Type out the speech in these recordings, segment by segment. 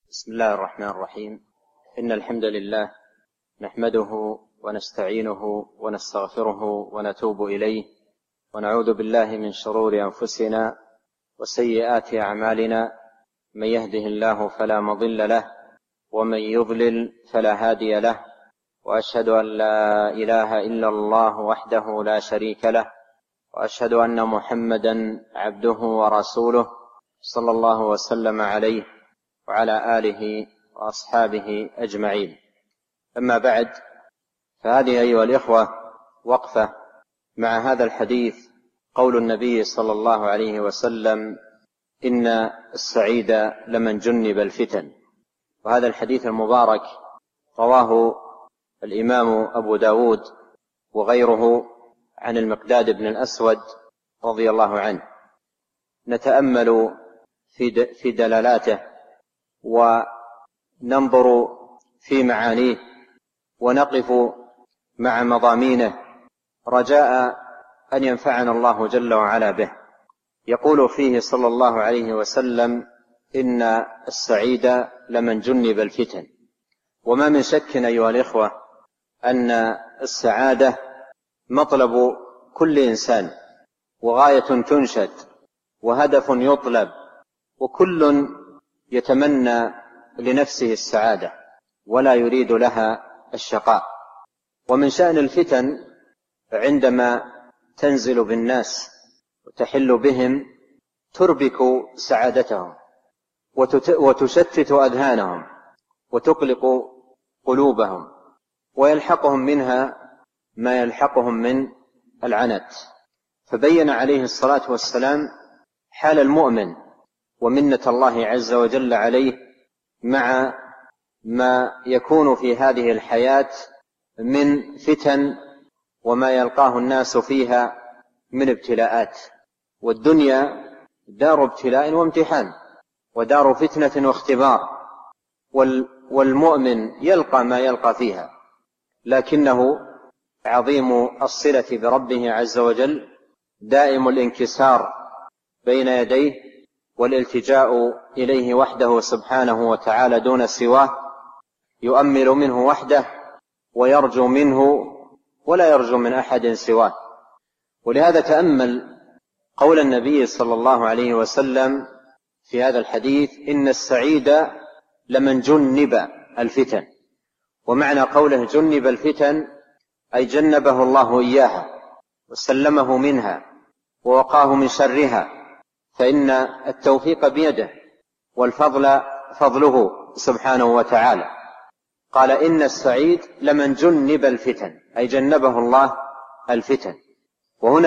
بسم الله الرحمن الرحيم. إن الحمد لله نحمده ونستعينه ونستغفره ونتوب إليه، ونعوذ بالله من شرور أنفسنا وسيئات أعمالنا، من يهده الله فلا مضل له ومن يضلل فلا هادي له، وأشهد أن لا إله إلا الله وحده لا شريك له، وأشهد أن محمدا عبده ورسوله صلى الله وسلم عليه وعلى آله وأصحابه أجمعين. أما بعد، فهذه أيها الإخوة وقفة مع هذا الحديث، قول النبي صلى الله عليه وسلم: إن السعيد لمن جنب الفتن. وهذا الحديث المبارك رواه الإمام أبو داود وغيره عن المقداد بن الأسود رضي الله عنه. نتأمل في دلالاته وننظر في معانيه ونقف مع مضامينه رجاء أن ينفعنا الله جل وعلا به. يقول فيه صلى الله عليه وسلم: إن السعيد لمن جنب الفتن. وما من شك أيها الإخوة أن السعادة مطلب كل إنسان، وغاية تنشد، وهدف يطلب، وكل يتمنى لنفسه السعادة ولا يريد لها الشقاء. ومن شأن الفتن عندما تنزل بالناس وتحل بهم تربك سعادتهم وتشتت أذهانهم وتقلق قلوبهم، ويلحقهم منها ما يلحقهم من العنت. فبين عليه الصلاة والسلام حال المؤمن ومنة الله عز وجل عليه مع ما يكون في هذه الحياة من فتن وما يلقاه الناس فيها من ابتلاءات. والدنيا دار ابتلاء وامتحان، ودار فتنة واختبار، والمؤمن يلقى ما يلقى فيها، لكنه عظيم الصلة بربه عز وجل، دائم الانكسار بين يديه، والالتجاء إليه وحده سبحانه وتعالى دون سواه، يؤمل منه وحده ويرجو منه ولا يرجو من أحد سواه. ولهذا تأمل قول النبي صلى الله عليه وسلم في هذا الحديث: إن السعيد لمن جنب الفتن. ومعنى قوله جنب الفتن أي جنبه الله إياها وسلمه منها ووقاه من شرها، فإن التوفيق بيده والفضل فضله سبحانه وتعالى. قال: إن السعيد لمن جنب الفتن أي جنبه الله الفتن. وهنا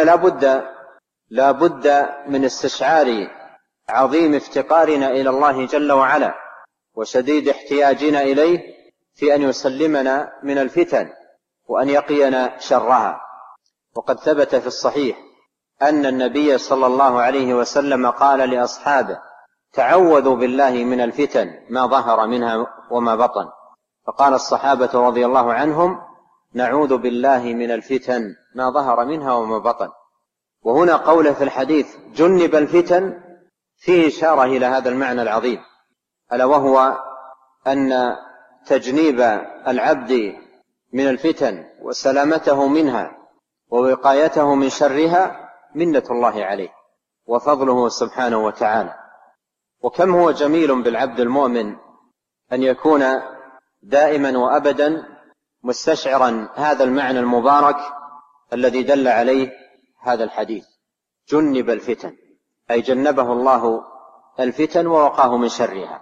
لا بد من استشعار عظيم افتقارنا إلى الله جل وعلا وشديد احتياجنا إليه في أن يسلمنا من الفتن وأن يقينا شرها. وقد ثبت في الصحيح أن النبي صلى الله عليه وسلم قال لأصحابه: تعوذوا بالله من الفتن ما ظهر منها وما بطن. فقال الصحابة رضي الله عنهم: نعوذ بالله من الفتن ما ظهر منها وما بطن. وهنا قوله في الحديث جنب الفتن فيه إشارة إلى هذا المعنى العظيم، ألا وهو أن تجنيب العبد من الفتن وسلامته منها ووقايته من شرها منة الله عليه وفضله سبحانه وتعالى. وكم هو جميل بالعبد المؤمن أن يكون دائما وأبدا مستشعرا هذا المعنى المبارك الذي دل عليه هذا الحديث: جنب الفتن أي جنبه الله الفتن ووقاه من شرها.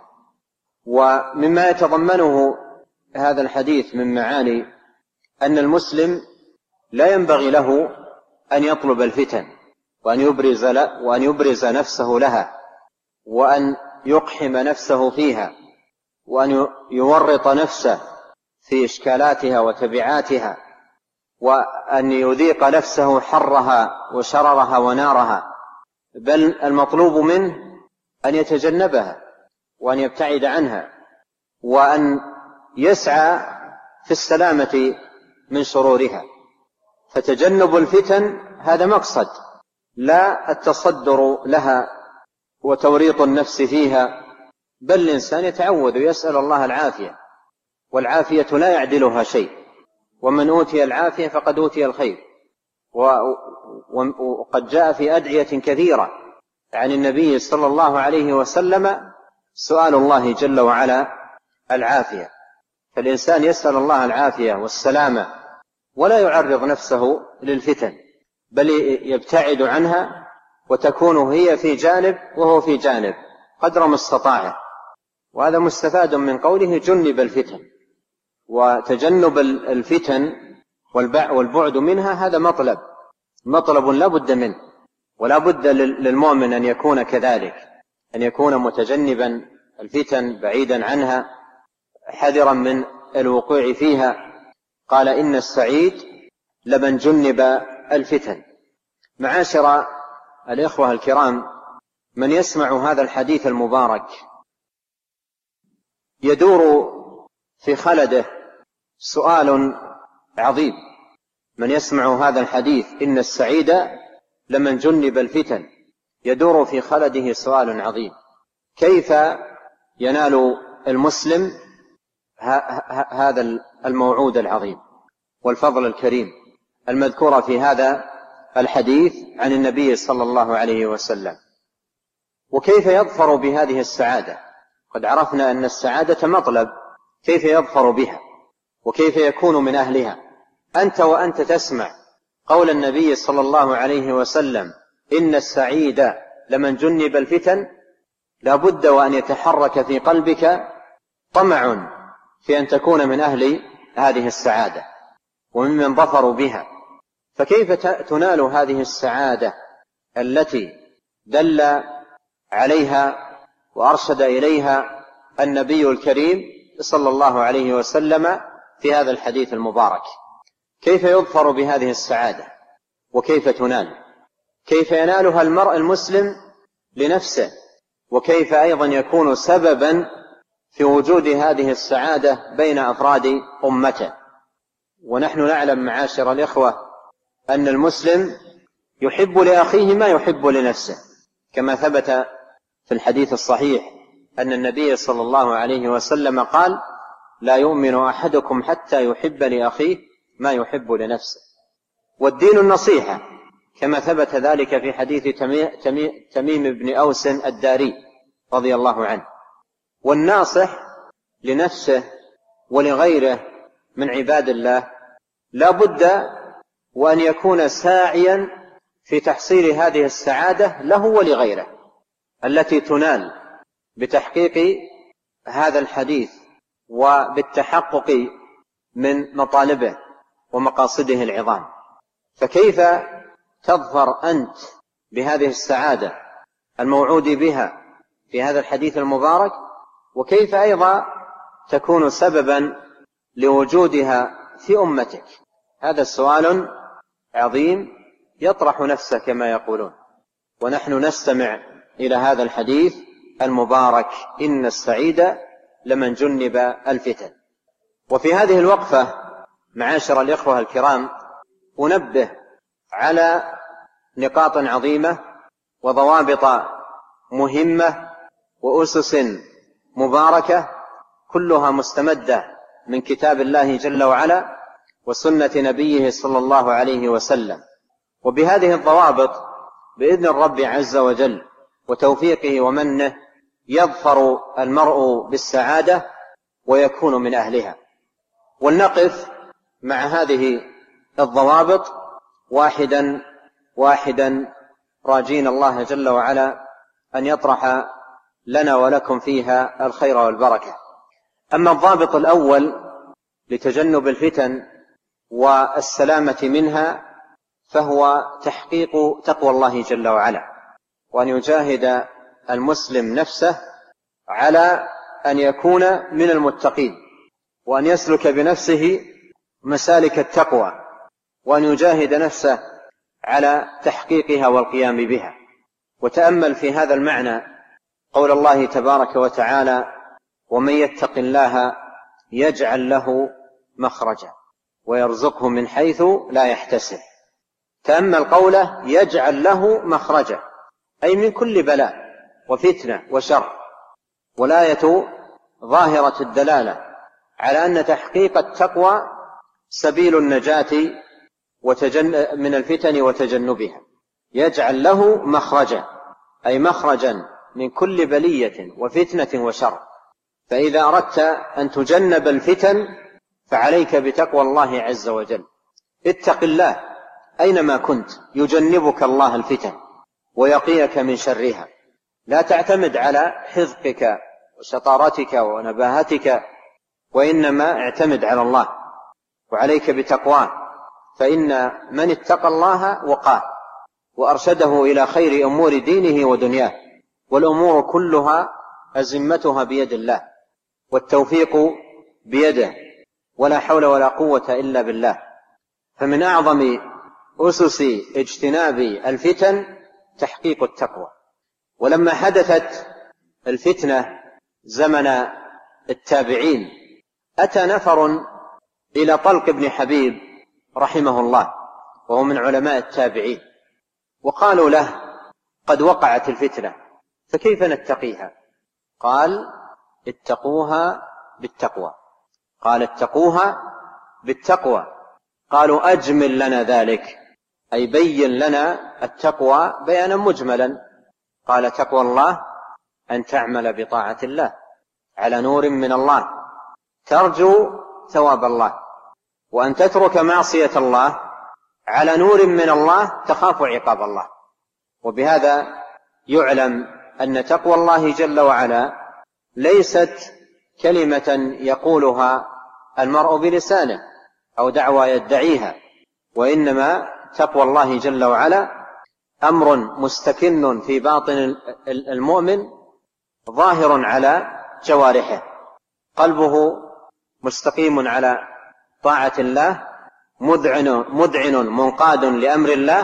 ومما يتضمنه هذا الحديث من معاني أن المسلم لا ينبغي له أن يطلب الفتن وأن يبرز نفسه لها وأن يقحم نفسه فيها وأن يورط نفسه في إشكالاتها وتبعاتها وأن يذيق نفسه حرها وشررها ونارها، بل المطلوب منه أن يتجنبها وأن يبتعد عنها وأن يسعى في السلامة من شرورها. فتجنب الفتن هذا مقصد، لا التصدر لها وتوريط النفس فيها بل الإنسان يتعوذ ويسأل الله العافية، والعافية لا يعدلها شيء، ومن أوتي العافية فقد أوتي الخير. وقد جاء في أدعية كثيرة عن النبي صلى الله عليه وسلم سؤال الله جل وعلا العافية، فالإنسان يسأل الله العافية والسلامة ولا يعرض نفسه للفتن، بل يبتعد عنها، وتكون هي في جانب وهو في جانب قدر ما استطاع. وهذا مستفاد من قوله جنب الفتن، وتجنب الفتن والبعد منها هذا مطلب لا بد منه، ولا بد للمؤمن أن يكون كذلك، أن يكون متجنبا الفتن بعيدا عنها حذرا من الوقوع فيها. قال إن السعيد لمن جنب الفتن. معاشر الإخوة الكرام، من يسمع هذا الحديث المبارك يدور في خلده سؤال عظيم. من يسمع هذا الحديث إن السعيد لمن جنب الفتن يدور في خلده سؤال عظيم: كيف ينال المسلم هذا الموعود العظيم والفضل الكريم المذكور في هذا الحديث عن النبي صلى الله عليه وسلم؟ وكيف يظفر بهذه السعادة؟ قد عرفنا أن السعادة مطلب، كيف يظفر بها وكيف يكون من أهلها؟ أنت وأنت تسمع قول النبي صلى الله عليه وسلم إن السعيد لمن جنب الفتن، لا بد وأن يتحرك في قلبك طمع في أن تكون من أهل هذه السعادة وممن ظفروا بها. فكيف تنال هذه السعادة التي دل عليها وأرشد إليها النبي الكريم صلى الله عليه وسلم في هذا الحديث المبارك؟ كيف يظفر بهذه السعادة وكيف تنال؟ كيف ينالها المرء المسلم لنفسه، وكيف أيضا يكون سببا في وجود هذه السعادة بين أفراد أمته؟ ونحن نعلم معاشر الإخوة أن المسلم يحب لأخيه ما يحب لنفسه، كما ثبت في الحديث الصحيح أن النبي صلى الله عليه وسلم قال: لا يؤمن أحدكم حتى يحب لأخيه ما يحب لنفسه. والدين النصيحة، كما ثبت ذلك في حديث تميم بن أوس الداري رضي الله عنه. والناصح لنفسه ولغيره من عباد الله لا بد وأن يكون ساعيا في تحصيل هذه السعادة له ولغيره التي تنال بتحقيق هذا الحديث وبالتحقق من مطالبه ومقاصده العظام. فكيف تظفر أنت بهذه السعادة الموعود بها في هذا الحديث المبارك، وكيف أيضا تكون سببا لوجودها في أمتك؟ هذا سؤال عظيم يطرح نفسه كما يقولون. ونحن نستمع إلى هذا الحديث المبارك إن السعيد لمن جنب الفتن. وفي هذه الوقفة معاشر الإخوة الكرام أنبه على نقاط عظيمة وضوابط مهمة وأسس مباركة كلها مستمدة من كتاب الله جل وعلا وسنة نبيه صلى الله عليه وسلم. وبهذه الضوابط بإذن الرب عز وجل وتوفيقه ومنه يظفر المرء بالسعادة ويكون من أهلها. ولنقف مع هذه الضوابط واحدا واحدا راجين الله جل وعلا أن يطرح لنا ولكم فيها الخير والبركة. أما الضابط الأول لتجنب الفتن والسلامة منها فهو تحقيق تقوى الله جل وعلا، وأن يجاهد المسلم نفسه على أن يكون من المتقين، وأن يسلك بنفسه مسالك التقوى، وأن يجاهد نفسه على تحقيقها والقيام بها. وتأمل في هذا المعنى قول الله تبارك وتعالى: ومن يتق الله يجعل له مخرجا ويرزقه من حيث لا يحتسب. تأمل قوله يجعل له مخرجا، أي من كل بلاء وفتنة وشر، والآية ظاهرة الدلالة على أن تحقيق التقوى سبيل النجاة من الفتن وتجنبها، يجعل له مخرجا، أي مخرجا من كل بلية وفتنة وشر. فإذا أردت أن تجنب الفتن فعليك بتقوى الله عز وجل. اتق الله أينما كنت يجنبك الله الفتن ويقيك من شرها. لا تعتمد على حذقك وشطارتك ونباهتك، وإنما اعتمد على الله وعليك بتقواه، فإن من اتقى الله وقاه وأرشده إلى خير أمور دينه ودنياه، والأمور كلها أزمتها بيد الله، والتوفيق بيده، ولا حول ولا قوة إلا بالله. فمن أعظم أسس اجتناب الفتن تحقيق التقوى. ولما حدثت الفتنة زمن التابعين أتى نفر إلى طلق بن حبيب رحمه الله، وهو من علماء التابعين، وقالوا له: قد وقعت الفتنة فكيف نتقيها؟ قال: اتقوها بالتقوى. قال: اتقوها بالتقوى. قالوا: أجمل لنا ذلك، أي بين لنا التقوى بيانا مجملا. قال: تقوى الله أن تعمل بطاعة الله على نور من الله ترجو ثواب الله، وأن تترك معصية الله على نور من الله تخاف عقاب الله. وبهذا يعلم أن تقوى الله جل وعلا ليست كلمة يقولها المرء بلسانه أو دعوى يدعيها، وإنما تقوى الله جل وعلا أمر مستكن في باطن المؤمن ظاهر على جوارحه، قلبه مستقيم على طاعة الله، مذعن منقاد لأمر الله،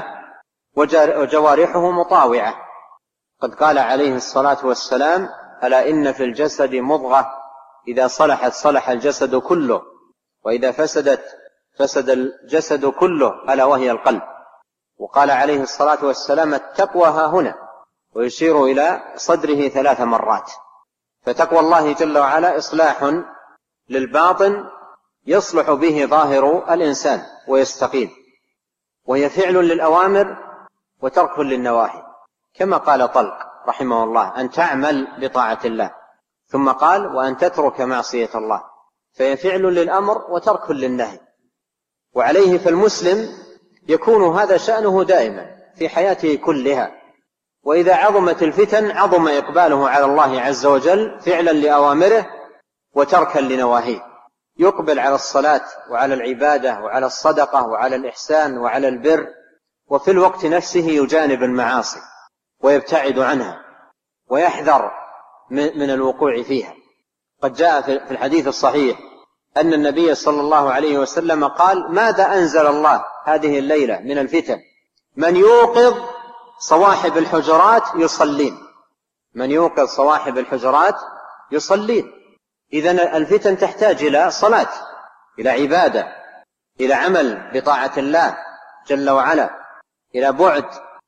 وجوارحه مطاوعة. قد قال عليه الصلاة والسلام: ألا إن في الجسد مضغة إذا صلحت صلح الجسد كله، وإذا فسدت فسد الجسد كله، ألا وهي القلب. وقال عليه الصلاة والسلام: التقوى ها هنا، ويشير إلى صدره 3 مرات. فتقوى الله جل وعلا إصلاح للباطن يصلح به ظاهر الإنسان ويستقيم، وهي فعل للأوامر وترك للنواهي، كما قال طلق رحمه الله: أن تعمل بطاعة الله. ثم قال: وأن تترك معصية الله، فهي فعل للأمر وترك للنهي. وعليه فالمسلم يكون هذا شأنه دائما في حياته كلها، وإذا عظمت الفتن عظم إقباله على الله عز وجل فعلا لأوامره وتركا لنواهيه، يقبل على الصلاة وعلى العبادة وعلى الصدقة وعلى الإحسان وعلى البر، وفي الوقت نفسه يجانب المعاصي ويبتعد عنها ويحذر من الوقوع فيها. قد جاء في الحديث الصحيح أن النبي صلى الله عليه وسلم قال: ماذا أنزل الله هذه الليلة من الفتن؟ من يوقظ صواحب الحجرات يصلين. من يوقظ صواحب الحجرات يصلين. إذن الفتن تحتاج إلى صلاة، إلى عبادة، إلى عمل بطاعة الله جل وعلا، إلى بعد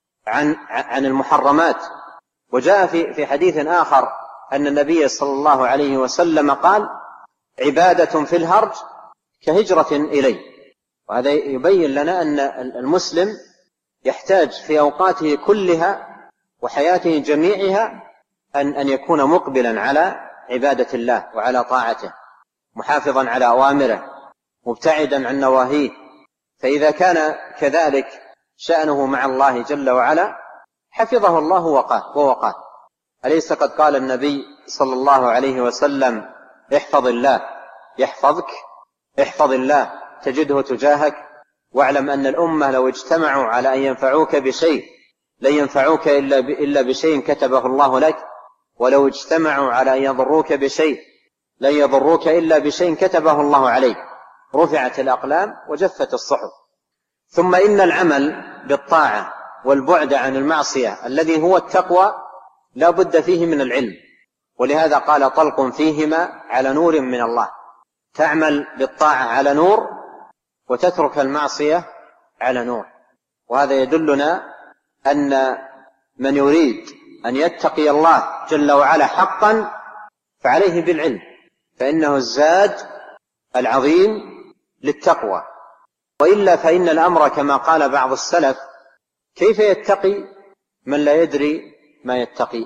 عن المحرمات. وجاء في حديث آخر أن النبي صلى الله عليه وسلم قال: عبادة في الهرج كهجرة إلي. وهذا يبين لنا أن المسلم يحتاج في أوقاته كلها وحياته جميعها أن يكون مقبلا على عبادة الله وعلى طاعته، محافظا على أوامره، مبتعدا عن نواهيه. فإذا كان كذلك شأنه مع الله جل وعلا حفظه الله ووقاه. أليس قد قال النبي صلى الله عليه وسلم: احفظ الله يحفظك، احفظ الله تجده تجاهك، واعلم أن الأمة لو اجتمعوا على أن ينفعوك بشيء لن ينفعوك إلا بشيء كتبه الله لك، ولو اجتمعوا على أن يضروك بشيء لن يضروك إلا بشيء كتبه الله عليك. رفعت الأقلام وجفت الصحف. ثم إن العمل بالطاعة والبعد عن المعصية الذي هو التقوى لا بد فيه من العلم، ولهذا قال طلق: فيهما على نور من الله. تعمل بالطاعة على نور وتترك المعصية على نور. وهذا يدلنا أن من يريد أن يتقي الله جل وعلا حقا فعليه بالعلم، فإنه الزاد العظيم للتقوى. وإلا فإن الأمر كما قال بعض السلف: كيف يتقي من لا يدري ما يتقي؟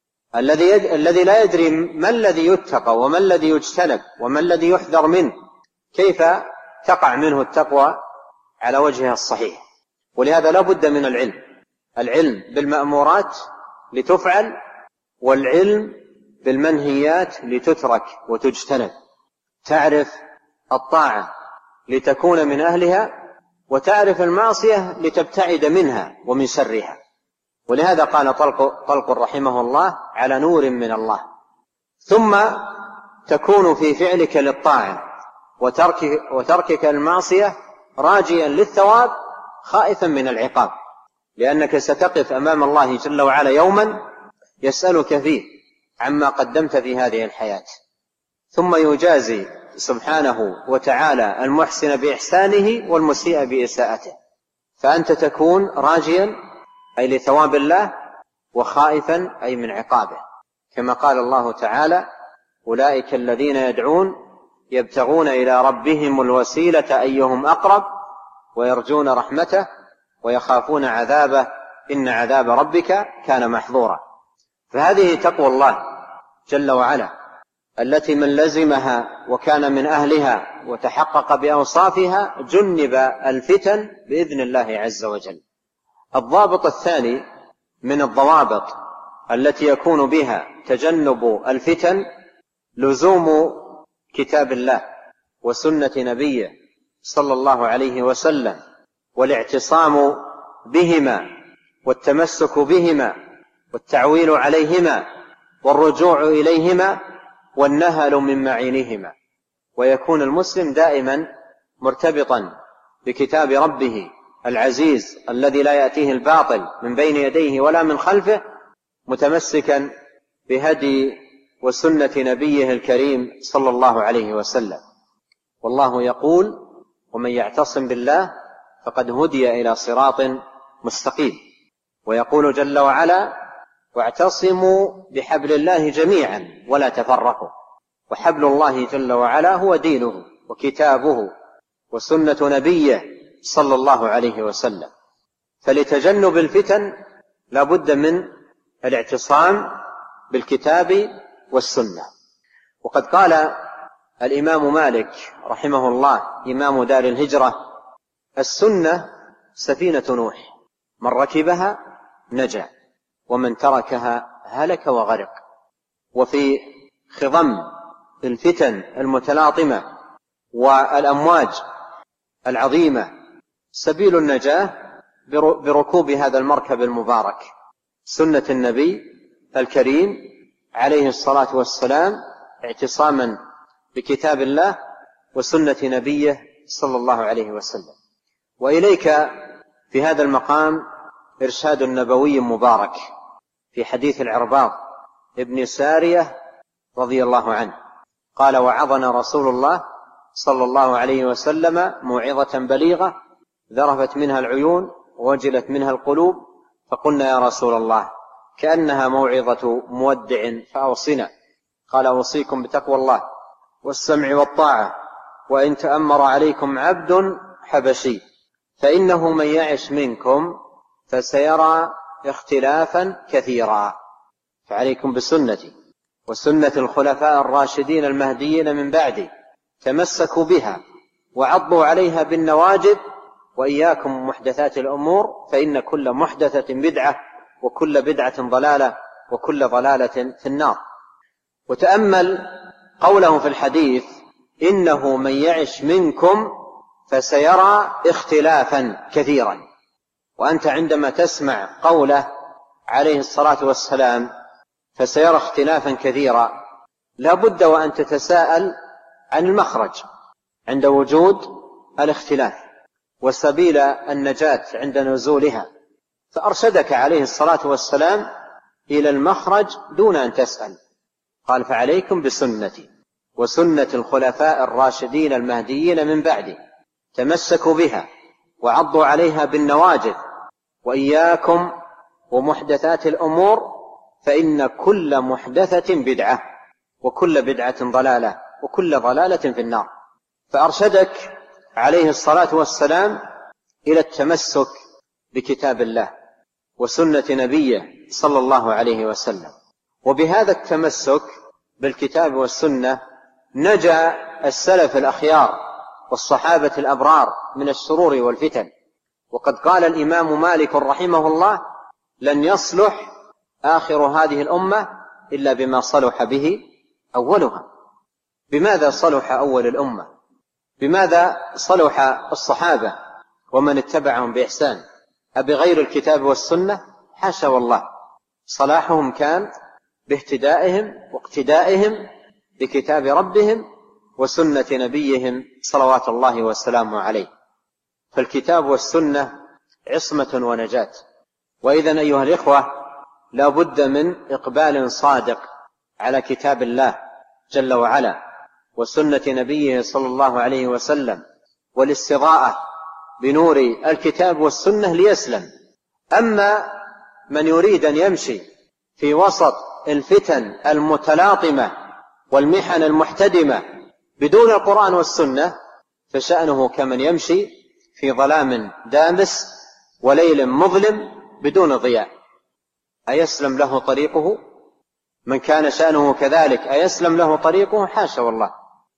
الذي لا يدري ما الذي يتقى وما الذي يجتنب وما الذي يحذر منه، كيف تقع منه التقوى على وجهها الصحيح؟ ولهذا لا بد من العلم بالمأمورات لتفعل، والعلم بالمنهيات لتترك وتجتنب. تعرف الطاعة لتكون من أهلها، وتعرف المعصية لتبتعد منها ومن شرها. ولهذا قال طلق رحمه الله: على نور من الله. ثم تكون في فعلك للطاعة وتركك المعصية راجيا للثواب خائفا من العقاب، لأنك ستقف أمام الله جل وعلا يوما يسألك فيه عما قدمت في هذه الحياة، ثم يجازي سبحانه وتعالى المحسن بإحسانه والمسيء بإساءته. فأنت تكون راجيا أي لثواب الله، وخائفا أي من عقابه، كما قال الله تعالى: أولئك الذين يدعون يبتغون إلى ربهم الوسيلة أيهم أقرب ويرجون رحمته ويخافون عذابه إن عذاب ربك كان محظورا. فهذه تقوى الله جل وعلا التي من لزمها وكان من أهلها وتحقق بأوصافها جنب الفتن بإذن الله عز وجل. الضابط الثاني من الضوابط التي يكون بها تجنب الفتن لزوم كتاب الله وسنة نبيه صلى الله عليه وسلم، والاعتصام بهما والتمسك بهما والتعويل عليهما والرجوع إليهما والنهل من معينهما. ويكون المسلم دائما مرتبطا بكتاب ربه العزيز الذي لا يأتيه الباطل من بين يديه ولا من خلفه، متمسكا بهدي وسنة نبيه الكريم صلى الله عليه وسلم. والله يقول: ومن يعتصم بالله فقد هدي إلى صراط مستقيم. ويقول جل وعلا: واعتصموا بحبل الله جميعا ولا تفرقوا. وحبل الله جل وعلا هو دينه وكتابه وسنة نبيه صلى الله عليه وسلم. فلتجنب الفتن لا بد من الاعتصام بالكتاب والسنة. وقد قال الإمام مالك رحمه الله إمام دار الهجرة: السنة سفينة نوح، من ركبها نجا ومن تركها هلك وغرق. وفي خضم الفتن المتلاطمة والأمواج العظيمة سبيل النجاة بركوب هذا المركب المبارك، سنة النبي الكريم عليه الصلاة والسلام، اعتصاما بكتاب الله وسنة نبيه صلى الله عليه وسلم. وإليك في هذا المقام إرشاد نبوي مبارك في حديث العرباض ابن سارية رضي الله عنه قال: وعظنا رسول الله صلى الله عليه وسلم موعظة بليغة ذرفت منها العيون ووجلت منها القلوب، فقلنا: يا رسول الله كأنها موعظة مودع فأوصنا. قال: أوصيكم بتقوى الله والسمع والطاعة، وإن تأمر عليكم عبد حبشي فإنه من يعش منكم فسيرى اختلافا كثيرا، فعليكم بسنتي وسنة الخلفاء الراشدين المهديين من بعدي، تمسكوا بها وعضوا عليها بالنواجذ، وإياكم محدثات الأمور فإن كل محدثة بدعة وكل بدعة ضلالة وكل ضلالة في النار. وتأمل قوله في الحديث: إنه من يعش منكم فسيرى اختلافا كثيرا. وأنت عندما تسمع قوله عليه الصلاة والسلام فسيرى اختلافا كثيرا، لا بد وأن تتساءل عن المخرج عند وجود الاختلاف وسبيل النجاة عند نزولها، فأرشدك عليه الصلاة والسلام إلى المخرج دون أن تسأل. قال: فعليكم بسنتي وسنة الخلفاء الراشدين المهديين من بعدي، تمسكوا بها وعضوا عليها بالنواجذ، وإياكم ومحدثات الأمور فإن كل محدثة بدعة وكل بدعة ضلالة وكل ضلالة في النار. فأرشدك عليه الصلاة والسلام إلى التمسك بكتاب الله وسنة نبيه صلى الله عليه وسلم. وبهذا التمسك بالكتاب والسنة نجا السلف الأخيار والصحابة الأبرار من الشرور والفتن. وقد قال الإمام مالك رحمه الله: لن يصلح آخر هذه الأمة إلا بما صلح به أولها. بماذا صلح أول الأمة؟ بماذا صلح الصحابة ومن اتبعهم بإحسان؟ أبغير الكتاب والسنة؟ حاشا والله، صلاحهم كان باهتدائهم واقتدائهم بكتاب ربهم وسنة نبيهم صلوات الله وسلامه عليه. فالكتاب والسنة عصمة ونجاة. وإذن أيها الإخوة، لا بد من إقبال صادق على كتاب الله جل وعلا وسنة نبيه صلى الله عليه وسلم، والاستضاءة بنور الكتاب والسنة ليسلم. أما من يريد أن يمشي في وسط الفتن المتلاطمة والمحن المحتدمة بدون القرآن والسنة فشأنه كمن يمشي في ظلام دامس وليل مظلم بدون ضياء. أيسلم له طريقه؟ من كان شأنه كذلك أيسلم له طريقه؟ حاشا والله.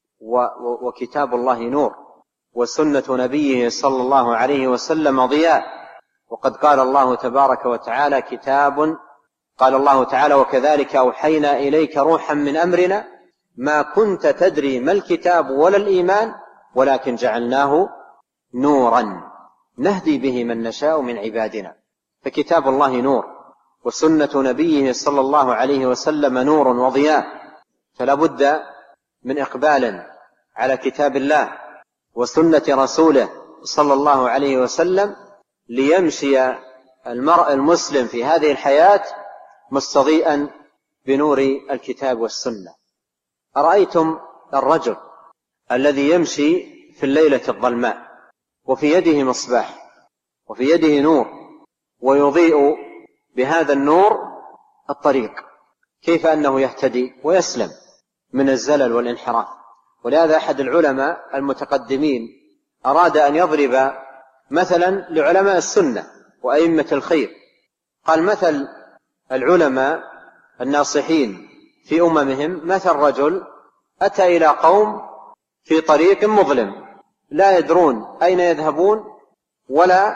وكتاب الله نور وسنة نبيه صلى الله عليه وسلم ضياء. وقد قال الله تبارك وتعالى قال الله تعالى: وكذلك أوحينا إليك روحا من أمرنا ما كنت تدري ما الكتاب ولا الإيمان ولكن جعلناه نورا نهدي به من نشاء من عبادنا. فكتاب الله نور وسنة نبيه صلى الله عليه وسلم نور وضياء. فلا بد من إقبال على كتاب الله وسنة رسوله صلى الله عليه وسلم ليمشي المرء المسلم في هذه الحياة مستضيئا بنور الكتاب والسنة. أرأيتم الرجل الذي يمشي في الليلة الظلماء وفي يده مصباح وفي يده نور ويضيء بهذا النور الطريق، كيف أنه يهتدي ويسلم من الزلل والانحراف؟ ولهذا أحد العلماء المتقدمين أراد أن يضرب مثلا لعلماء السنة وأئمة الخير. قال: مثل العلماء الناصحين في أممهم مثل رجل أتى إلى قوم في طريق مظلم لا يدرون أين يذهبون ولا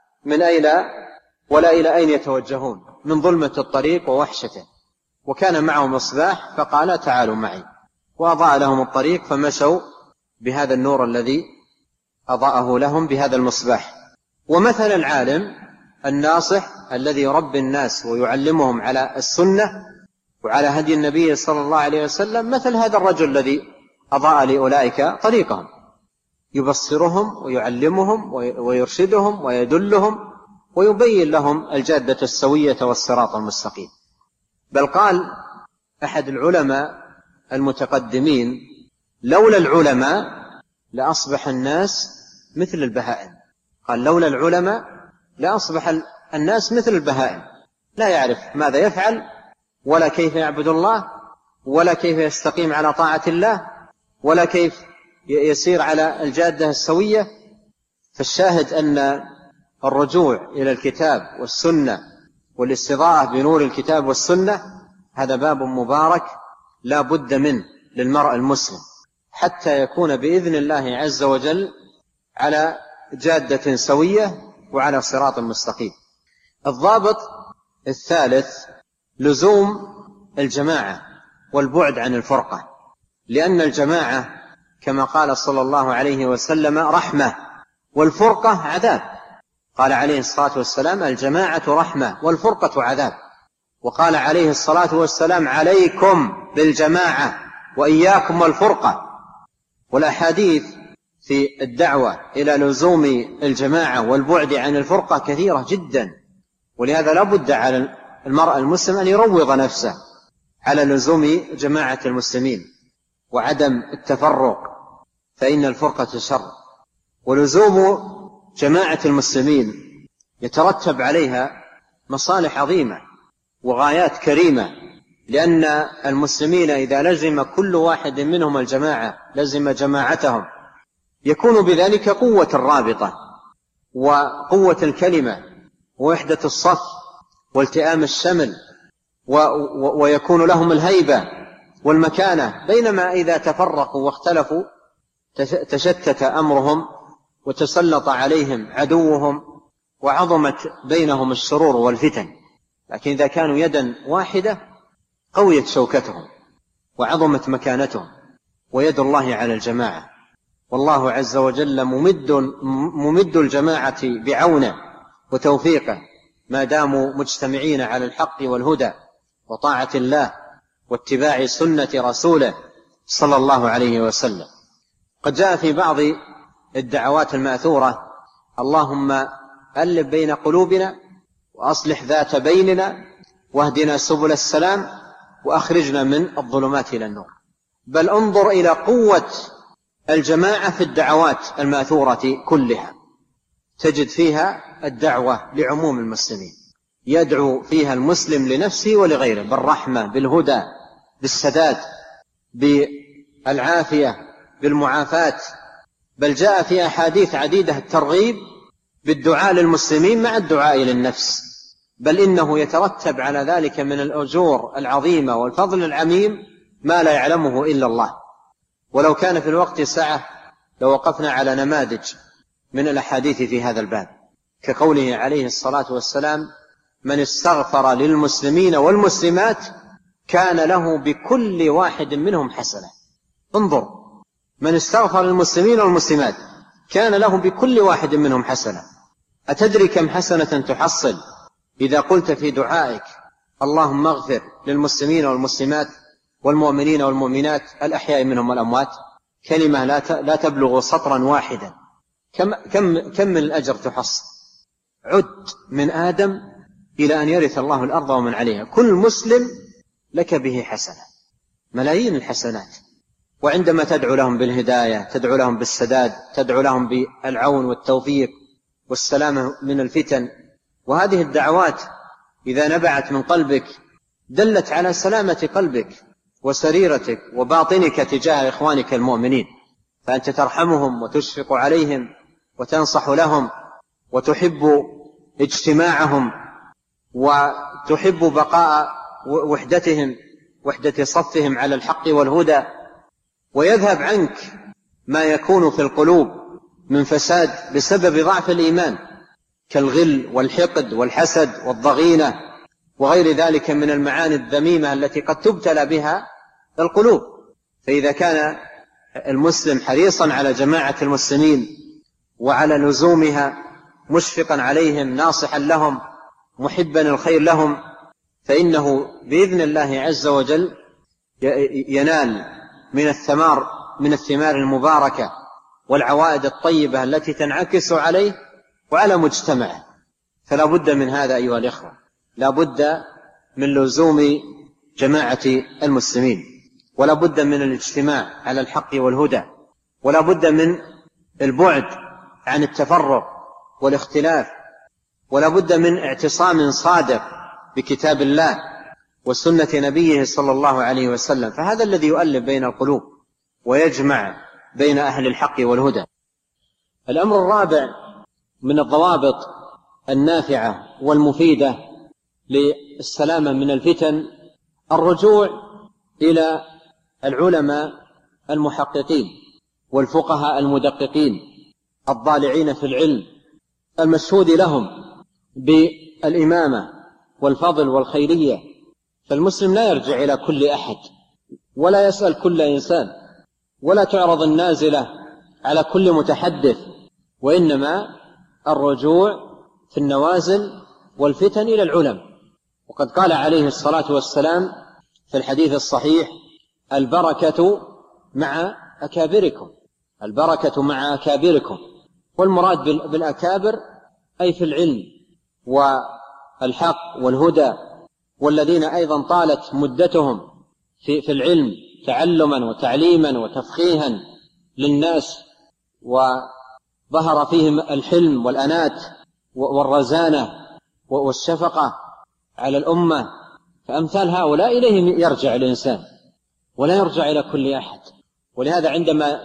إلى أين يتوجهون من ظلمة الطريق ووحشته، وكان معه مصباح فقال: تعالوا معي، وأضاء لهم الطريق فمشوا بهذا النور الذي أضاءه لهم بهذا المصباح. ومثل العالم الناصح الذي يربي الناس ويعلمهم على السنة وعلى هدي النبي صلى الله عليه وسلم مثل هذا الرجل الذي أضاء لأولئك طريقهم، يبصرهم ويعلمهم ويرشدهم ويدلهم ويبين لهم الجادة السوية والصراط المستقيم. بل قال أحد العلماء المتقدمين: لولا العلماء لأصبح الناس مثل البهائم. قال: لولا العلماء لأصبح الناس مثل البهائم، لا يعرف ماذا يفعل ولا كيف يعبد الله ولا كيف يستقيم على طاعة الله ولا كيف يسير على الجادة السوية. فالشاهد أن الرجوع إلى الكتاب والسنة والاستضاءة بنور الكتاب والسنة هذا باب مبارك لا بد منه للمرء المسلم حتى يكون بإذن الله عز وجل على جادة سوية وعلى صراط مستقيم. الضابط الثالث لزوم الجماعة والبعد عن الفرقة، لأن الجماعة كما قال صلى الله عليه وسلم رحمة والفرقة عذاب. قال عليه الصلاة والسلام: الجماعة رحمة والفرقة عذاب. وقال عليه الصلاة والسلام: عليكم بالجماعة وإياكم والفرقة. والأحاديث في الدعوة إلى لزوم الجماعة والبعد عن الفرقة كثيرة جدا، ولهذا لا بد على المرء المسلم أن يروض نفسه على لزوم جماعة المسلمين وعدم التفرق، فإن الفرقة شر. ولزوم جماعة المسلمين يترتب عليها مصالح عظيمة وغايات كريمة لأن المسلمين إذا لزم كل واحد منهم الجماعة، لزم جماعتهم، يكون بذلك قوة الرابطة وقوة الكلمة ووحدة الصف والتئام الشمل، ويكون لهم الهيبة والمكانة. بينما إذا تفرقوا واختلفوا تشتت أمرهم وتسلط عليهم عدوهم وعظمت بينهم الشرور والفتن. لكن إذا كانوا يدا واحدة قويت شوكتهم وعظمت مكانتهم. ويد الله على الجماعة، والله عز وجل ممد الجماعة بعونه وتوفيقه ما داموا مجتمعين على الحق والهدى وطاعة الله واتباع سنة رسوله صلى الله عليه وسلم. قد جاء في بعض الدعوات المأثورة: اللهم ألف بين قلوبنا وأصلح ذات بيننا واهدنا سبل السلام وأخرجنا من الظلمات إلى النور. بل انظر إلى قوة الجماعة في الدعوات المأثورة كلها، تجد فيها الدعوة لعموم المسلمين، يدعو فيها المسلم لنفسه ولغيره بالرحمة، بالهدى، بالسداد، بالعافية، بالمعافاة. بل جاء في أحاديث عديدة الترغيب بالدعاء للمسلمين مع الدعاء للنفس، بل إنه يترتب على ذلك من الأجور العظيمة والفضل العميم ما لا يعلمه إلا الله. ولو كان في الوقت سعة لوقفنا على نماذج من الأحاديث في هذا الباب، كقوله عليه الصلاة والسلام: من استغفر للمسلمين والمسلمات كان له بكل واحد منهم حسنة. انظر، من استغفر للمسلمين والمسلمات كان له بكل واحد منهم حسنة. أتدري كم حسنة تحصل إذا قلت في دعائك: اللهم اغفر للمسلمين والمسلمات والمؤمنين والمؤمنات الأحياء منهم والأموات؟ كلمة لا تبلغ سطرا واحدا. كم من الأجر تحصل؟ عد من آدم إلى أن يرث الله الأرض ومن عليها، كل مسلم لك به حسنة، ملايين الحسنات. وعندما تدعو لهم بالهداية، تدعو لهم بالسداد، تدعو لهم بالعون والتوفيق والسلامة من الفتن. وهذه الدعوات إذا نبعت من قلبك دلت على سلامة قلبك وسريرتك وباطنك تجاه إخوانك المؤمنين، فأنت ترحمهم وتشفق عليهم وتنصح لهم وتحب اجتماعهم وتحب بقاء وحدتهم، وحدة صفهم على الحق والهدى، ويذهب عنك ما يكون في القلوب من فساد بسبب ضعف الإيمان كالغل والحقد والحسد والضغينة وغير ذلك من المعاني الذميمة التي قد تبتلى بها القلوب. فإذا كان المسلم حريصا على جماعة المسلمين وعلى لزومها، مشفقا عليهم، ناصحا لهم، محبا الخير لهم، فإنه بإذن الله عز وجل ينال من الثمار المباركة والعوائد الطيبة التي تنعكس عليه وعلى مجتمعه. فلا بد من هذا أيها الإخوة، لا بد من لزوم جماعة المسلمين، ولا بد من الاجتماع على الحق والهدى، ولا بد من البعد عن التفرق والاختلاف، ولا بد من اعتصام صادق بكتاب الله وسنة نبيه صلى الله عليه وسلم. فهذا الذي يؤلف بين القلوب ويجمع بين أهل الحق والهدى. الأمر الرابع من الضوابط النافعة والمفيدة للسلامة من الفتن الرجوع إلى العلماء المحققين والفقهاء المدققين الضالعين في العلم المشهود لهم بالإمامة والفضل والخيرية. فالمسلم لا يرجع إلى كل أحد ولا يسأل كل إنسان، ولا تعرض النازلة على كل متحدث، وإنما الرجوع في النوازل والفتن إلى العلماء. وقد قال عليه الصلاة والسلام في الحديث الصحيح: البركة مع أكابركم، البركة مع أكابركم. والمراد بالأكابر أي في العلم والحق والهدى، والذين أيضا طالت مدتهم في العلم تعلما وتعليما وتفقيها للناس، وظهر فيهم الحلم والأنات والرزانة والشفقة على الأمة، فأمثال هؤلاء إليهم يرجع الإنسان ولا يرجع إلى كل أحد. ولهذا عندما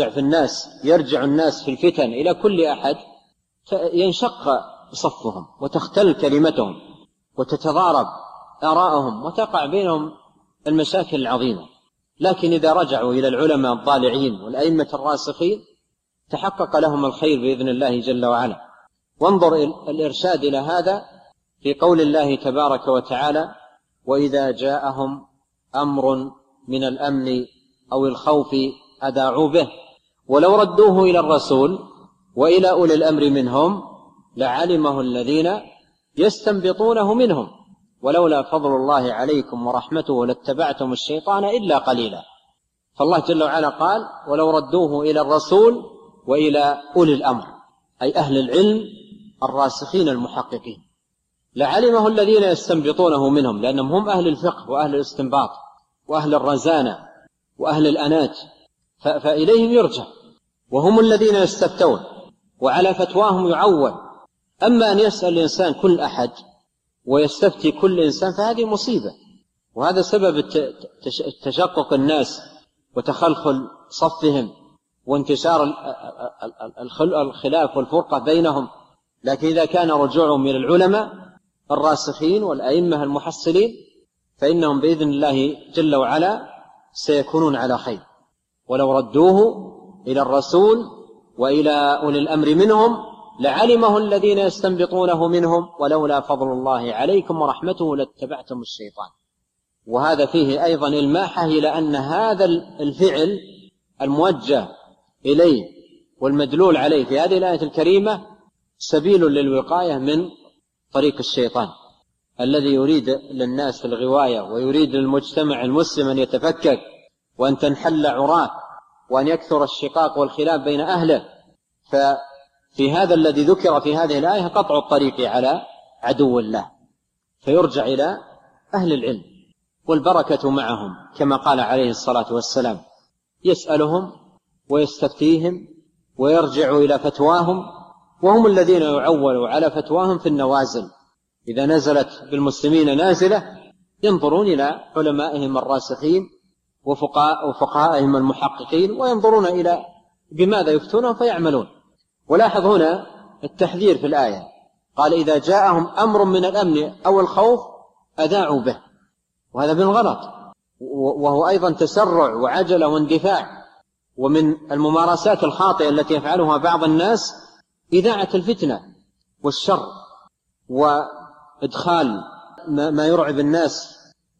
يرجع الناس في الفتن إلى كل أحد ينشق صفهم وتختل كلمتهم وتتضارب آراءهم وتقع بينهم المشاكل العظيمة. لكن إذا رجعوا إلى العلماء الضالعين والأئمة الراسخين تحقق لهم الخير بإذن الله جل وعلا. وانظر الإرشاد إلى هذا في قول الله تبارك وتعالى: وإذا جاءهم أمر من الأمن أو الخوف أذاعوا به ولو ردوه إلى الرسول وإلى أولي الأمر منهم لعلمه الذين يستنبطونه منهم ولولا فضل الله عليكم ورحمته لاتبعتم الشيطان إلا قليلا. فالله جل وعلا قال: ولو ردوه إلى الرسول وإلى أولي الأمر، أي أهل العلم الراسخين المحققين، لعلمه الذين يستنبطونه منهم، لأنهم هم أهل الفقه وأهل الاستنباط وأهل الرزانة وأهل الأنات، فإليهم يرجع وهم الذين يستفتون وعلى فتواهم يعول. أما أن يسأل الإنسان كل أحد ويستفتي كل إنسان فهذه مصيبة، وهذا سبب تشقق الناس وتخلخل صفهم وانتشار الخلاف والفرقة بينهم. لكن إذا كان رجوعهم من العلماء الراسخين والأئمة المحصلين فإنهم بإذن الله جل وعلا سيكونون على خير. ولو ردوه إلى الرسول وإلى أولي الأمر منهم لعلمه الذين يستنبطونه منهم ولولا فضل الله عليكم ورحمته لاتبعتم الشيطان. وهذا فيه أيضا الماحة إلى أن هذا الفعل الموجه إليه والمدلول عليه في هذه الآية الكريمة سبيل للوقاية من طريق الشيطان الذي يريد للناس الغواية ويريد للمجتمع المسلم أن يتفكك وأن تنحل عراه وأن يكثر الشقاق والخلاف بين أهله. ففي هذا الذي ذكر في هذه الآية قطع الطريق على عدو الله، فيرجع إلى أهل العلم والبركة معهم كما قال عليه الصلاة والسلام: يسألهم ويستفتيهم ويرجع إلى فتواهم، وهم الذين يعولوا على فتواهم في النوازل. إذا نزلت بالمسلمين نازلة ينظرون إلى علمائهم الراسخين وفقهائهم المحققين وينظرون إلى بماذا يفتون فيعملون. ولاحظ هنا التحذير في الآية، قال: إذا جاءهم أمر من الأمن أو الخوف أذاعوا به، وهذا بالغلط، وهو أيضا تسرع وعجلة واندفاع. ومن الممارسات الخاطئة التي يفعلها بعض الناس إذاعة الفتنة والشر وإدخال ما يرعب الناس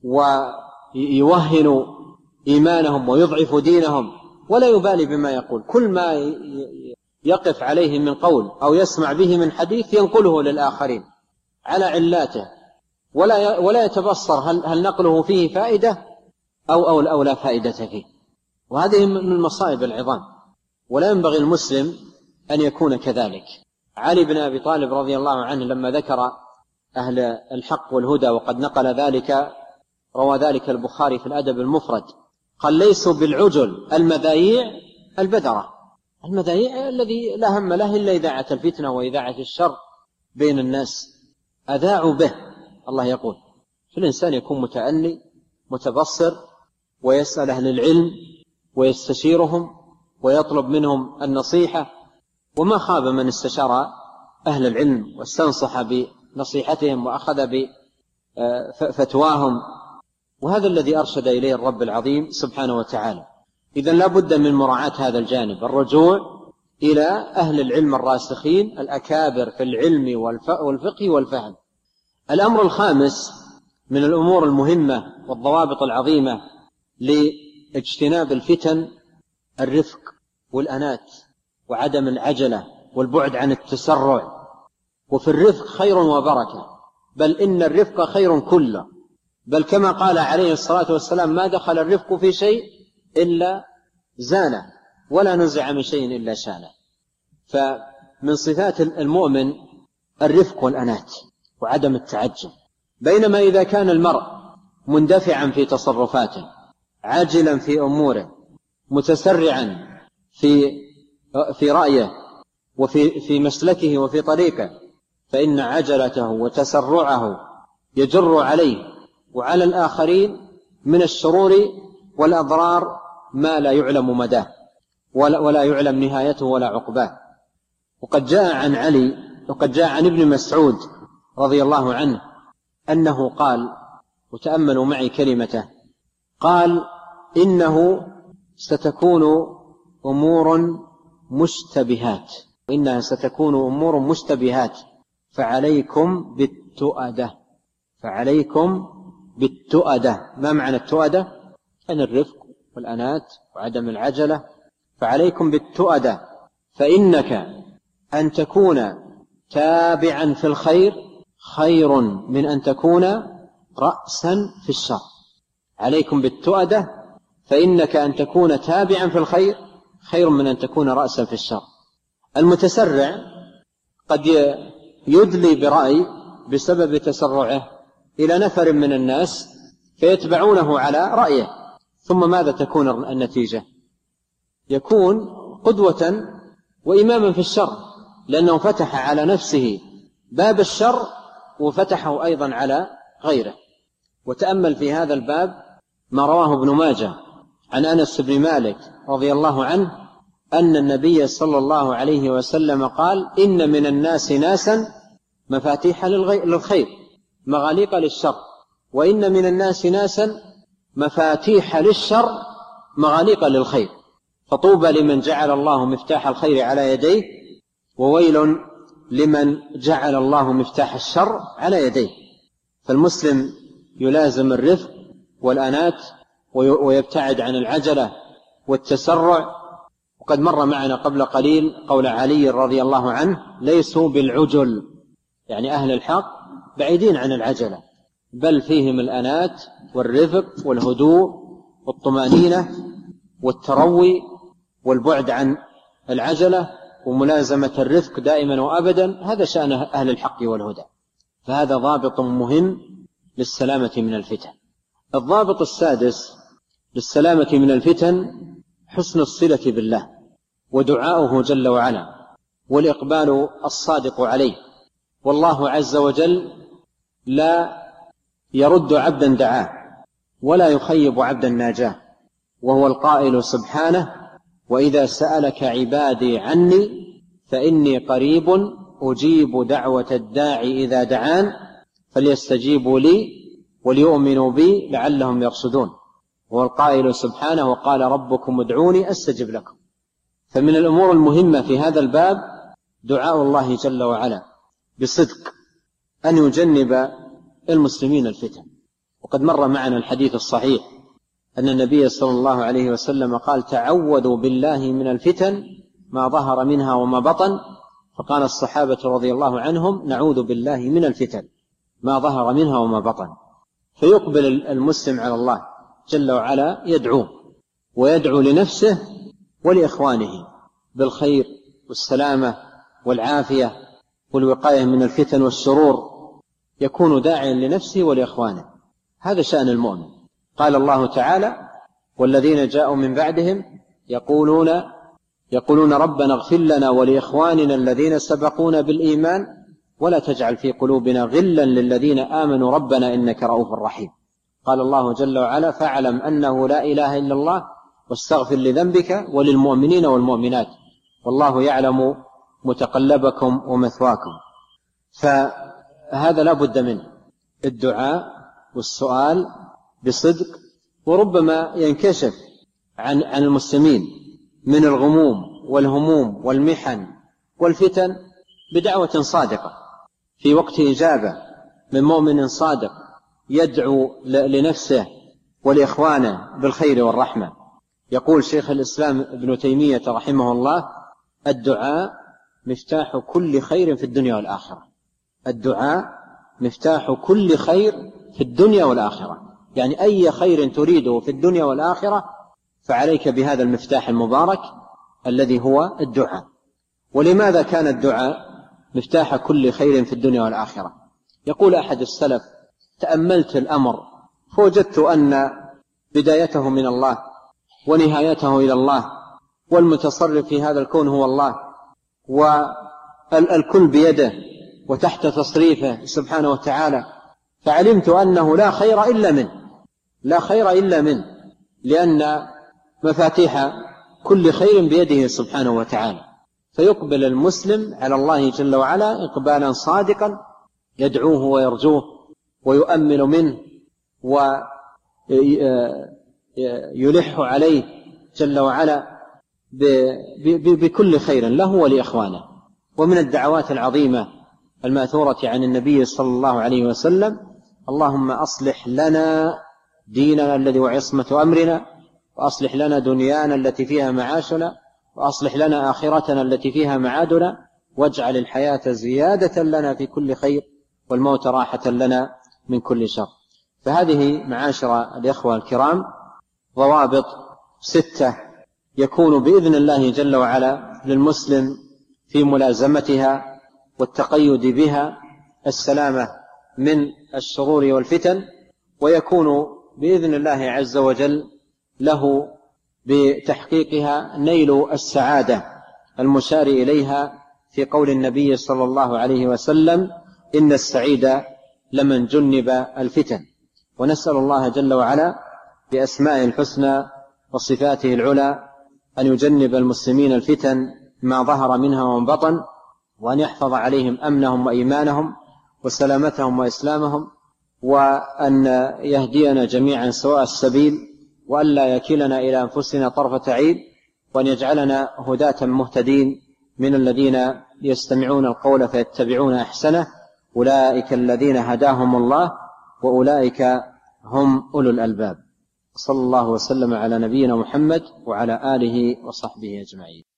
ويوهن إيمانهم ويضعف دينهم، ولا يبالي بما يقول. كل ما يقف عليه من قول أو يسمع به من حديث ينقله للآخرين على علاته، ولا يتبصر هل نقله فيه فائدة أو لا فائدة فيه. وهذه من المصائب العظام، ولا ينبغي المسلم أن يكون كذلك. علي بن أبي طالب رضي الله عنه لما ذكر أهل الحق والهدى، وقد نقل ذلك روى ذلك البخاري في الأدب المفرد، قال: ليسوا بالعجل المذايع البذرة، المذايع الذي لا هم له إلا إذاعة الفتنة وإذاعة الشر بين الناس، أذاعوا به. الله يقول: فالإنسان يكون متأني متبصر ويسأل أهل العلم ويستشيرهم ويطلب منهم النصيحة، وما خاب من استشار أهل العلم واستنصح بنصيحتهم وأخذ بفتواهم. وهذا الذي أرشد إليه الرب العظيم سبحانه وتعالى. إذن لا بد من مراعاة هذا الجانب، الرجوع إلى أهل العلم الراسخين الأكابر في العلم والفقه والفهم. الأمر الخامس من الأمور المهمة والضوابط العظيمة لاجتناب الفتن الرفق والأنات وعدم العجلة والبعد عن التسرع. وفي الرفق خير وبركة، بل إن الرفق خير كله، بل كما قال عليه الصلاة والسلام: ما دخل الرفق في شيء إلا زانه ولا نزع من شيء إلا شانه. فمن صفات المؤمن الرفق والأنات وعدم التعجل. بينما إذا كان المرء مندفعا في تصرفاته، عاجلا في أموره، متسرعا في رأيه وفي مسلكه وفي طريقه، فإن عجلته وتسرعه يجر عليه وعلى الآخرين من الشرور والأضرار ما لا يعلم مداه ولا يعلم نهايته ولا عقباه. وقد جاء عن علي وقد جاء عن ابن مسعود رضي الله عنه أنه قال، وتأملوا معي كلمته، قال: إنه ستكون أمور مشتبهات، إنها ستكون أمور مشتبهات فعليكم بالتؤدة. فعليكم بالتؤدة. ما معنى التؤدة؟ يعني الرفق والأنات وعدم العجلة. فعليكم بالتؤدة، فإنك أن تكون تابعا في الخير خير من أن تكون رأسا في الشر. عليكم بالتؤدة، فإنك أن تكون تابعا في الخير خير من أن تكون رأسا في الشر. المتسرع قد يدلي برأي بسبب تسرعه إلى نفر من الناس فيتبعونه على رأيه، ثم ماذا تكون النتيجة؟ يكون قدوة وإماما في الشر، لأنه فتح على نفسه باب الشر وفتحه أيضا على غيره. وتأمل في هذا الباب ما رواه ابن ماجه عن أنس بن مالك رضي الله عنه أن النبي صلى الله عليه وسلم قال: إن من الناس ناسا مفاتيح للخير مغاليق للشر، وإن من الناس ناسا مفاتيح للشر مغاليق للخير، فطوبى لمن جعل الله مفتاح الخير على يديه، وويل لمن جعل الله مفتاح الشر على يديه. فالمسلم يلازم الرفق والأنات ويبتعد عن العجلة والتسرع. وقد مر معنا قبل قليل قول علي رضي الله عنه: ليسوا بالعجل، يعني أهل الحق بعيدين عن العجلة، بل فيهم الأنات والرفق والهدوء والطمأنينة والتروي والبعد عن العجلة وملازمة الرفق دائما وأبدا. هذا شأن أهل الحق والهدى. فهذا ضابط مهم للسلامة من الفتن. الضابط السادس للسلامة من الفتن حسن الصلة بالله ودعاؤه جل وعلا والإقبال الصادق عليه. والله عز وجل لا يرد عبدا دعاه ولا يخيب عبدا ناجاه، وهو القائل سبحانه: وإذا سألك عبادي عني فإني قريب أجيب دعوة الداعي إذا دعان فليستجيبوا لي وليؤمنوا بي لعلهم يرشدون. وهو القائل سبحانه: وقال ربكم ادعوني أستجب لكم. فمن الأمور المهمة في هذا الباب دعاء الله جل وعلا بصدق أن يجنب المسلمين الفتن. وقد مر معنا الحديث الصحيح أن النبي صلى الله عليه وسلم قال: تعوذوا بالله من الفتن ما ظهر منها وما بطن. فقال الصحابة رضي الله عنهم: نعوذ بالله من الفتن ما ظهر منها وما بطن. فيقبل المسلم على الله جل وعلا يدعوه ويدعو لنفسه ولإخوانه بالخير والسلامة والعافية والوقاية من الفتن والشرور، يكون داعيا لنفسه ولإخوانه. هذا شأن المؤمن. قال الله تعالى: والذين جاءوا من بعدهم يقولون ربنا اغفر لنا ولإخواننا الذين سبقونا بالإيمان ولا تجعل في قلوبنا غلا للذين آمنوا ربنا إنك رؤوف رحيم. قال الله جل وعلا: فاعلم أنه لا إله إلا الله واستغفر لذنبك وللمؤمنين والمؤمنات والله يعلم متقلبكم ومثواكم. فهذا لا بد منه، الدعاء والسؤال بصدق. وربما ينكشف عن المسلمين من الغموم والهموم والمحن والفتن بدعوة صادقة في وقت إجابة من مؤمن صادق يدعو لنفسه ولإخوانه بالخير والرحمة. يقول شيخ الإسلام ابن تيمية رحمه الله: الدعاء مفتاح كل خير في الدنيا والآخرة. الدعاء مفتاح كل خير في الدنيا والآخرة، يعني أي خير تريده في الدنيا والآخرة فعليك بهذا المفتاح المبارك الذي هو الدعاء. ولماذا كان الدعاء مفتاح كل خير في الدنيا والآخرة؟ يقول أحد السلف: تأملت الأمر فوجدت أن بدايته من الله ونهايته إلى الله، والمتصرف في هذا الكون هو الله، والكل بيده وتحت تصريفه سبحانه وتعالى، فعلمت أنه لا خير إلا منه، لا خير إلا منه، لأن مفاتيح كل خير بيده سبحانه وتعالى. فيقبل المسلم على الله جل وعلا إقبالا صادقا، يدعوه ويرجوه ويؤمل منه ويلح عليه جل وعلا بكل خير له ولإخوانه. ومن الدعوات العظيمة المأثورة عن النبي صلى الله عليه وسلم: اللهم أصلح لنا ديننا الذي هو عصمة أمرنا، وأصلح لنا دنيانا التي فيها معاشنا، وأصلح لنا آخرتنا التي فيها معادنا، واجعل الحياة زيادة لنا في كل خير، والموت راحة لنا من كل شر. فهذه معاشر الإخوة الكرام ضوابط 6 يكون بإذن الله جل وعلا للمسلم في ملازمتها والتقيد بها السلامة من الشرور والفتن، ويكون بإذن الله عز وجل له بتحقيقها نيل السعادة المشار إليها في قول النبي صلى الله عليه وسلم: إن السعيد لمن جنب الفتن. ونسأل الله جل وعلا بأسمائه الحسنى وصفاته العلى أن يجنب المسلمين الفتن ما ظهر منها وما بطن، وأن يحفظ عليهم أمنهم وإيمانهم وسلامتهم وإسلامهم، وأن يهدينا جميعا سواء السبيل، وأن لا يكلنا إلى أنفسنا طرفة عين، وأن يجعلنا هداة مهتدين من الذين يستمعون القول فيتبعون أحسنه، أولئك الذين هداهم الله وأولئك هم أولو الألباب. صلى الله وسلم على نبينا محمد وعلى آله وصحبه أجمعين.